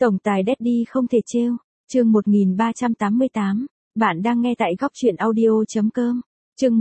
Tổng tài Daddy không thể trêu. Chương 1388. Bạn đang nghe tại góc truyện audio.com. Chương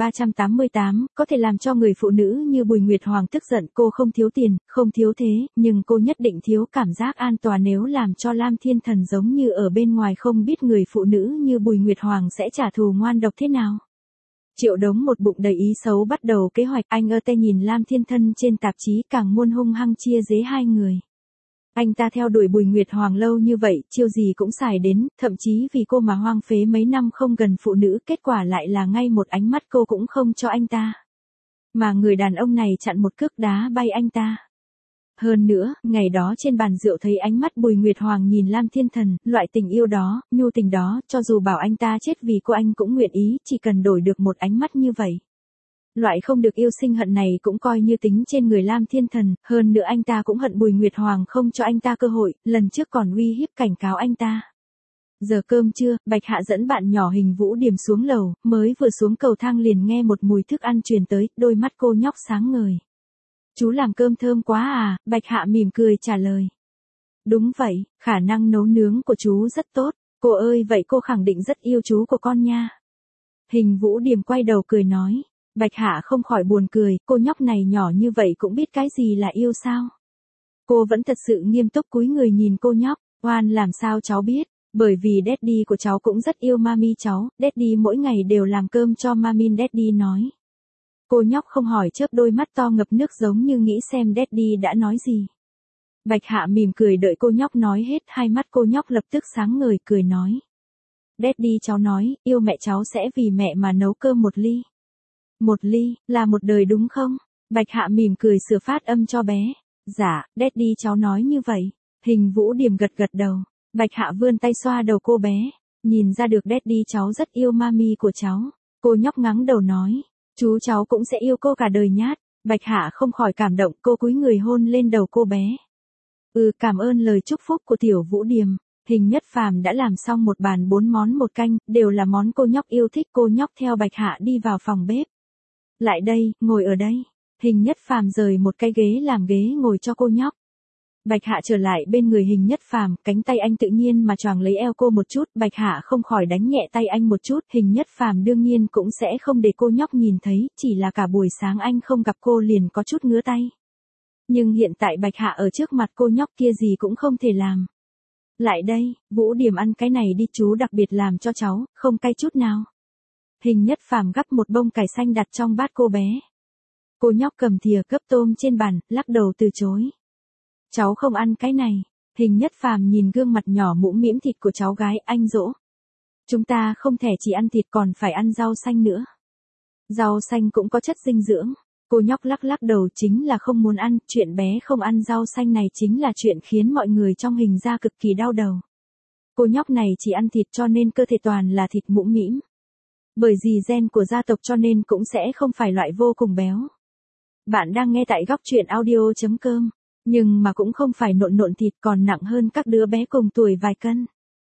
1388, có thể làm cho người phụ nữ như Bùi Nguyệt Hoàng tức giận. Cô không thiếu tiền, không thiếu thế, nhưng cô nhất định thiếu cảm giác an toàn. Nếu làm cho Lam Thiên Thần giống như ở bên ngoài, không biết người phụ nữ như Bùi Nguyệt Hoàng sẽ trả thù ngoan độc thế nào. Triệu Đống một bụng đầy ý xấu bắt đầu kế hoạch. Anh ơ tê nhìn Lam Thiên Thân trên tạp chí càng muôn hung hăng chia dế hai người. Anh ta theo đuổi Bùi Nguyệt Hoàng lâu như vậy, chiêu gì cũng xài đến, thậm chí vì cô mà hoang phế mấy năm không gần phụ nữ, kết quả lại là ngay một ánh mắt cô cũng không cho anh ta. Mà người đàn ông này chặn một cước đá bay anh ta. Hơn nữa, ngày đó trên bàn rượu thấy ánh mắt Bùi Nguyệt Hoàng nhìn Lam Thiên Thần, loại tình yêu đó, nhu tình đó, cho dù bảo anh ta chết vì cô anh cũng nguyện ý, chỉ cần đổi được một ánh mắt như vậy. Loại không được yêu sinh hận này cũng coi như tính trên người Lam Thiên Thần, hơn nữa anh ta cũng hận Bùi Nguyệt Hoàng không cho anh ta cơ hội, lần trước còn uy hiếp cảnh cáo anh ta. Giờ cơm trưa, Bạch Hạ dẫn bạn nhỏ Hình Vũ Điềm xuống lầu, mới vừa xuống cầu thang liền nghe một mùi thức ăn truyền tới, đôi mắt cô nhóc sáng ngời. Chú làm cơm thơm quá à, Bạch Hạ mỉm cười trả lời. Đúng vậy, khả năng nấu nướng của chú rất tốt, cô ơi vậy cô khẳng định rất yêu chú của con nha. Hình Vũ Điềm quay đầu cười nói. Bạch Hạ không khỏi buồn cười, cô nhóc này nhỏ như vậy cũng biết cái gì là yêu sao. Cô vẫn thật sự nghiêm túc cúi người nhìn cô nhóc, oan làm sao cháu biết, bởi vì Daddy của cháu cũng rất yêu mami cháu, Daddy mỗi ngày đều làm cơm cho mami. Daddy nói. Cô nhóc không hỏi chớp đôi mắt to ngập nước giống như nghĩ xem Daddy đã nói gì. Bạch Hạ mỉm cười đợi cô nhóc nói hết, hai mắt cô nhóc lập tức sáng ngời cười nói. Daddy cháu nói, yêu mẹ cháu sẽ vì mẹ mà nấu cơm một ly. Một ly, là một đời đúng không? Bạch Hạ mỉm cười sửa phát âm cho bé. Dạ, Daddy cháu nói như vậy. Hình Vũ Điềm gật gật đầu. Bạch Hạ vươn tay xoa đầu cô bé. Nhìn ra được Daddy cháu rất yêu mami của cháu. Cô nhóc ngắng đầu nói. Chú cháu cũng sẽ yêu cô cả đời nhát. Bạch Hạ không khỏi cảm động, cô cúi người hôn lên đầu cô bé. Cảm ơn lời chúc phúc của tiểu Vũ Điềm. Hình Nhất Phàm đã làm xong một bàn 4 món một canh, đều là món cô nhóc yêu thích. Cô nhóc theo Bạch Hạ đi vào phòng bếp. Lại đây, ngồi ở đây. Hình Nhất Phàm rời một cái ghế làm ghế ngồi cho cô nhóc. Bạch Hạ trở lại bên người Hình Nhất Phàm, cánh tay anh tự nhiên mà choàng lấy eo cô một chút, Bạch Hạ không khỏi đánh nhẹ tay anh một chút, Hình Nhất Phàm đương nhiên cũng sẽ không để cô nhóc nhìn thấy, chỉ là cả buổi sáng anh không gặp cô liền có chút ngứa tay. Nhưng hiện tại Bạch Hạ ở trước mặt cô nhóc kia gì cũng không thể làm. Lại đây, Vũ Điềm ăn cái này đi, chú đặc biệt làm cho cháu, không cay chút nào. Hình Nhất Phàm gắp một bông cải xanh đặt trong bát cô bé. Cô nhóc cầm thìa gấp tôm trên bàn, lắc đầu từ chối. Cháu không ăn cái này. Hình Nhất Phàm nhìn gương mặt nhỏ mũm mĩm thịt của cháu gái, anh dỗ. Chúng ta không thể chỉ ăn thịt còn phải ăn rau xanh nữa. Rau xanh cũng có chất dinh dưỡng. Cô nhóc lắc lắc đầu, chính là không muốn ăn, chuyện bé không ăn rau xanh này chính là chuyện khiến mọi người trong Hình gia cực kỳ đau đầu. Cô nhóc này chỉ ăn thịt cho nên cơ thể toàn là thịt mũm mĩm. Bởi vì gen của gia tộc cho nên cũng sẽ không phải loại vô cùng béo. Bạn đang nghe tại góc truyện audio.com, nhưng mà cũng không phải nộn nộn thịt, còn nặng hơn các đứa bé cùng tuổi vài cân.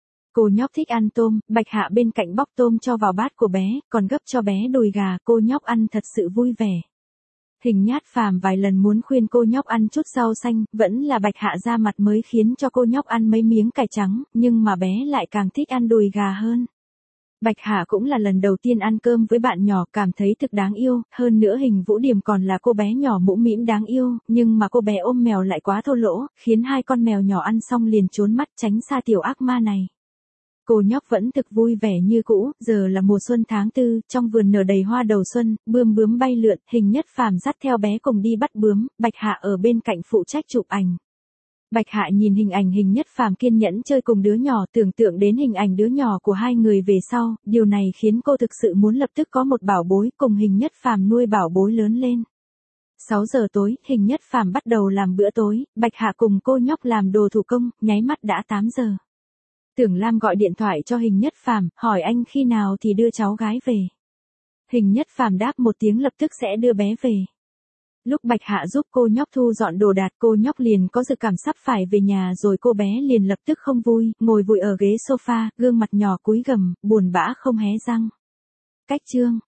Cô nhóc thích ăn tôm, Bạch Hạ bên cạnh bóc tôm cho vào bát của bé, còn gấp cho bé đùi gà, cô nhóc ăn thật sự vui vẻ. Hình Nhất Phàm vài lần muốn khuyên cô nhóc ăn chút rau xanh, vẫn là Bạch Hạ ra mặt mới khiến cho cô nhóc ăn mấy miếng cải trắng, nhưng mà bé lại càng thích ăn đùi gà hơn. Bạch Hạ cũng là lần đầu tiên ăn cơm với bạn nhỏ, cảm thấy thực đáng yêu, hơn nữa Hình Vũ Điềm còn là cô bé nhỏ mũm mĩm đáng yêu, nhưng mà cô bé ôm mèo lại quá thô lỗ, khiến hai con mèo nhỏ ăn xong liền trốn mắt tránh xa tiểu ác ma này. Cô nhóc vẫn thực vui vẻ như cũ, giờ là mùa xuân tháng 4, trong vườn nở đầy hoa đầu xuân, bướm bướm bay lượn, Hình Nhất Phàm dắt theo bé cùng đi bắt bướm, Bạch Hạ ở bên cạnh phụ trách chụp ảnh. Bạch Hạ nhìn hình ảnh Hình Nhất Phàm kiên nhẫn chơi cùng đứa nhỏ, tưởng tượng đến hình ảnh đứa nhỏ của hai người về sau, điều này khiến cô thực sự muốn lập tức có một bảo bối, cùng Hình Nhất Phàm nuôi bảo bối lớn lên. 6 giờ tối, Hình Nhất Phàm bắt đầu làm bữa tối, Bạch Hạ cùng cô nhóc làm đồ thủ công, nháy mắt đã 8 giờ. Tưởng Lam gọi điện thoại cho Hình Nhất Phàm, hỏi anh khi nào thì đưa cháu gái về. Hình Nhất Phàm đáp một tiếng lập tức sẽ đưa bé về. Lúc Bạch Hạ giúp cô nhóc thu dọn đồ đạc, cô nhóc liền có dự cảm sắp phải về nhà rồi, cô bé liền lập tức không vui, ngồi vùi ở ghế sofa, gương mặt nhỏ cúi gằm, buồn bã không hé răng. Cách chương